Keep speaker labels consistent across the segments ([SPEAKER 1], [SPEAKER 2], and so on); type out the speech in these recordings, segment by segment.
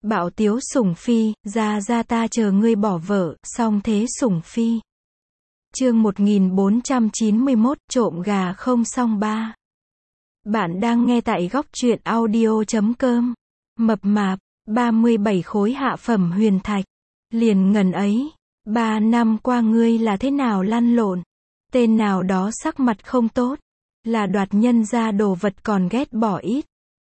[SPEAKER 1] Bạo tiếu sủng phi, ra ta chờ ngươi bỏ vợ, song thế sủng phi. Chương 1491, trộm gà không xong 3. Bạn đang nghe tại góc truyện audio.com. Mập mạp, 37 khối hạ phẩm huyền thạch. Liền ngần ấy, 3 năm qua ngươi là thế nào lăn lộn? Tên nào đó sắc mặt không tốt, là đoạt nhân ra đồ vật còn ghét bỏ ít.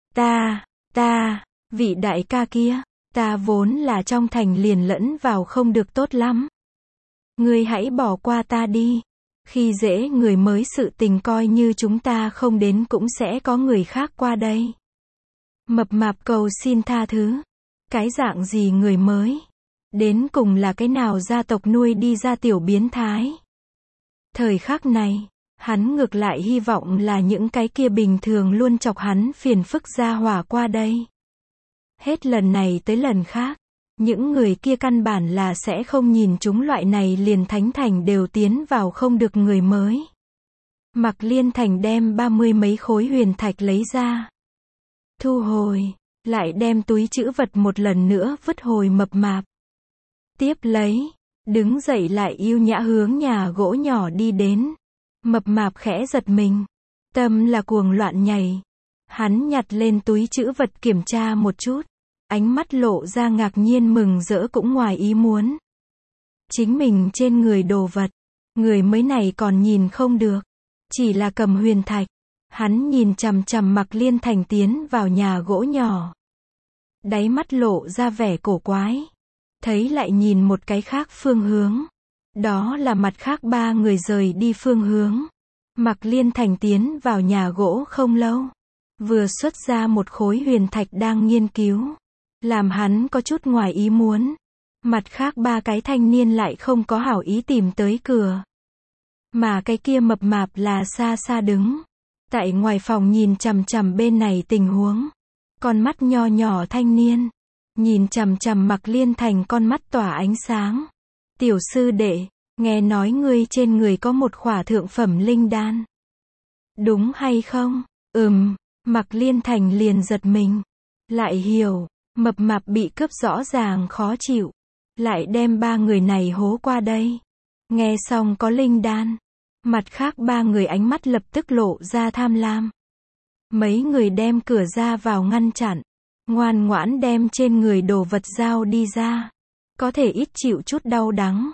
[SPEAKER 1] Ta, vị đại ca kia, ta vốn là trong thành liền lẫn vào không được tốt lắm. Ngươi hãy bỏ qua ta đi. Khi dễ người mới sự tình coi như chúng ta không đến cũng sẽ có người khác qua đây. Mập mạp cầu xin tha thứ. Cái dạng gì người mới? Đến cùng là cái nào gia tộc nuôi đi ra tiểu biến thái? Thời khắc này, hắn ngược lại hy vọng là những cái kia bình thường luôn chọc hắn phiền phức gia hỏa qua đây. Hết lần này tới lần khác, những người kia căn bản là sẽ không nhìn chúng loại này liền thánh thành đều tiến vào không được người mới. Mạc Liên Thành đem 30 mấy khối huyền thạch lấy ra. Thu hồi, lại đem túi trữ vật một lần nữa vứt hồi mập mạp. Tiếp lấy, đứng dậy lại yêu nhã hướng nhà gỗ nhỏ đi đến. Mập mạp khẽ giật mình, tâm là cuồng loạn nhảy. Hắn nhặt lên túi trữ vật kiểm tra một chút, ánh mắt lộ ra ngạc nhiên mừng rỡ cũng ngoài ý muốn. Chính mình trên người đồ vật, người mới này còn nhìn không được, chỉ là cầm huyền thạch. Hắn nhìn chằm chằm Mạc Liên Thành tiến vào nhà gỗ nhỏ. Đáy mắt lộ ra vẻ cổ quái. Thấy lại nhìn một cái khác phương hướng. Đó là mặt khác 3 người rời đi phương hướng. Mạc Liên Thành tiến vào nhà gỗ không lâu. Vừa xuất ra một khối huyền thạch đang nghiên cứu. Làm hắn có chút ngoài ý muốn. Mặt khác 3 cái thanh niên lại không có hảo ý tìm tới cửa. Mà cái kia mập mạp là xa xa đứng. Tại ngoài phòng nhìn chằm chằm bên này tình huống. Con mắt nho nhỏ thanh niên. Nhìn chằm chằm Mạc Liên Thành con mắt tỏa ánh sáng. Tiểu sư đệ, nghe nói ngươi trên người có một khỏa thượng phẩm linh đan. Đúng hay không? Mạc Liên Thành liền giật mình. Lại hiểu, mập mạp bị cướp rõ ràng khó chịu. Lại đem 3 người này hố qua đây. Nghe xong có linh đan. Mặt khác 3 người ánh mắt lập tức lộ ra tham lam. Mấy người đem cửa ra vào ngăn chặn. Ngoan ngoãn đem trên người đồ vật giao đi ra. Có thể ít chịu chút đau đắng.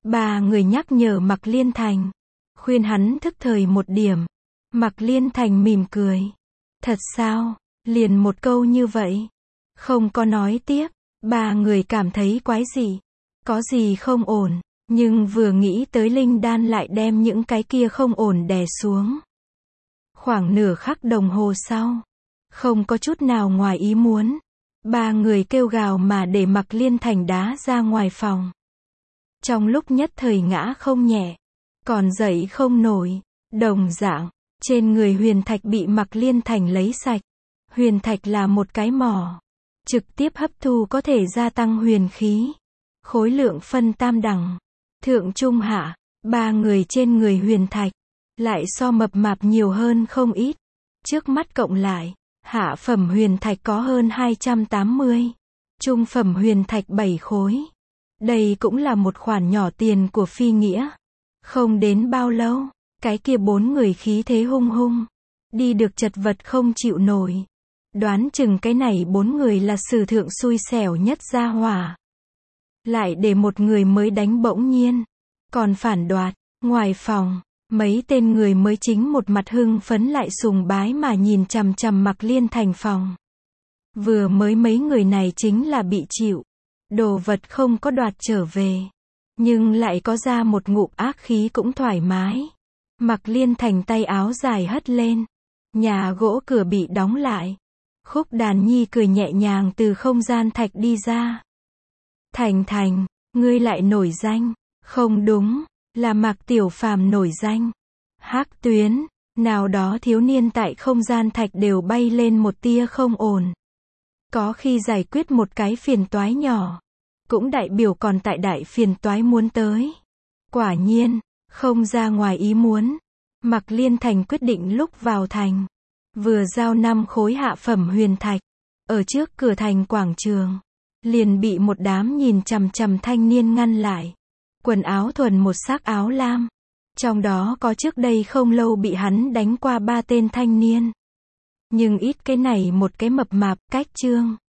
[SPEAKER 1] 3 người nhắc nhở Mạc Liên Thành. Khuyên hắn thức thời một điểm. Mạc Liên Thành mỉm cười. Thật sao? Liền một câu như vậy. Không có nói tiếp. 3 người cảm thấy quái gì. Có gì không ổn. Nhưng vừa nghĩ tới linh đan lại đem những cái kia không ổn đè xuống. Khoảng nửa khắc đồng hồ sau. Không có chút nào ngoài ý muốn. 3 người kêu gào mà để Mạc Liên Thành đá ra ngoài phòng. Trong lúc nhất thời ngã không nhẹ. Còn dậy không nổi. Đồng dạng, trên người huyền thạch bị Mạc Liên Thành lấy sạch. Huyền thạch là một cái mỏ. Trực tiếp hấp thu có thể gia tăng huyền khí. Khối lượng phân tam đẳng. Thượng trung hạ, 3 người trên người huyền thạch. Lại so mập mạp nhiều hơn không ít. Trước mắt cộng lại. Hạ phẩm huyền thạch có hơn 280. Trung phẩm huyền thạch 7 khối. Đây cũng là một khoản nhỏ tiền của phi nghĩa. Không đến bao lâu, cái kia 4 người khí thế hung hung. Đi được chật vật không chịu nổi. Đoán chừng cái này 4 người là sử thượng xui xẻo nhất gia hỏa. Lại để một người mới đánh bỗng nhiên. Còn phản đoạt, ngoài phòng. Mấy tên người mới chính một mặt hưng phấn lại sùng bái mà nhìn chằm chằm Mạc Liên Thành phòng. Vừa mới mấy người này chính là bị chịu. Đồ vật không có đoạt trở về. Nhưng lại có ra một ngụm ác khí cũng thoải mái. Mạc Liên Thành tay áo dài hất lên. Nhà gỗ cửa bị đóng lại. Khúc Đàn Nhi cười nhẹ nhàng từ không gian thạch đi ra. Thành, ngươi lại nổi danh. Không đúng. Là Mạc Tiểu Phàm nổi danh. Hắc Tuyến, nào đó thiếu niên tại không gian thạch đều bay lên một tia không ổn. Có khi giải quyết một cái phiền toái nhỏ, cũng đại biểu còn tại đại phiền toái muốn tới. Quả nhiên, không ra ngoài ý muốn. Mạc Liên Thành quyết định lúc vào thành. Vừa giao 5 khối hạ phẩm huyền thạch. Ở trước cửa thành quảng trường. liền bị một đám nhìn chằm chằm thanh niên ngăn lại. Quần áo thuần một sắc áo lam. Trong đó có trước đây không lâu bị hắn đánh qua 3 tên thanh niên. Nhưng ít cái này một cái mập mạp, cách Trương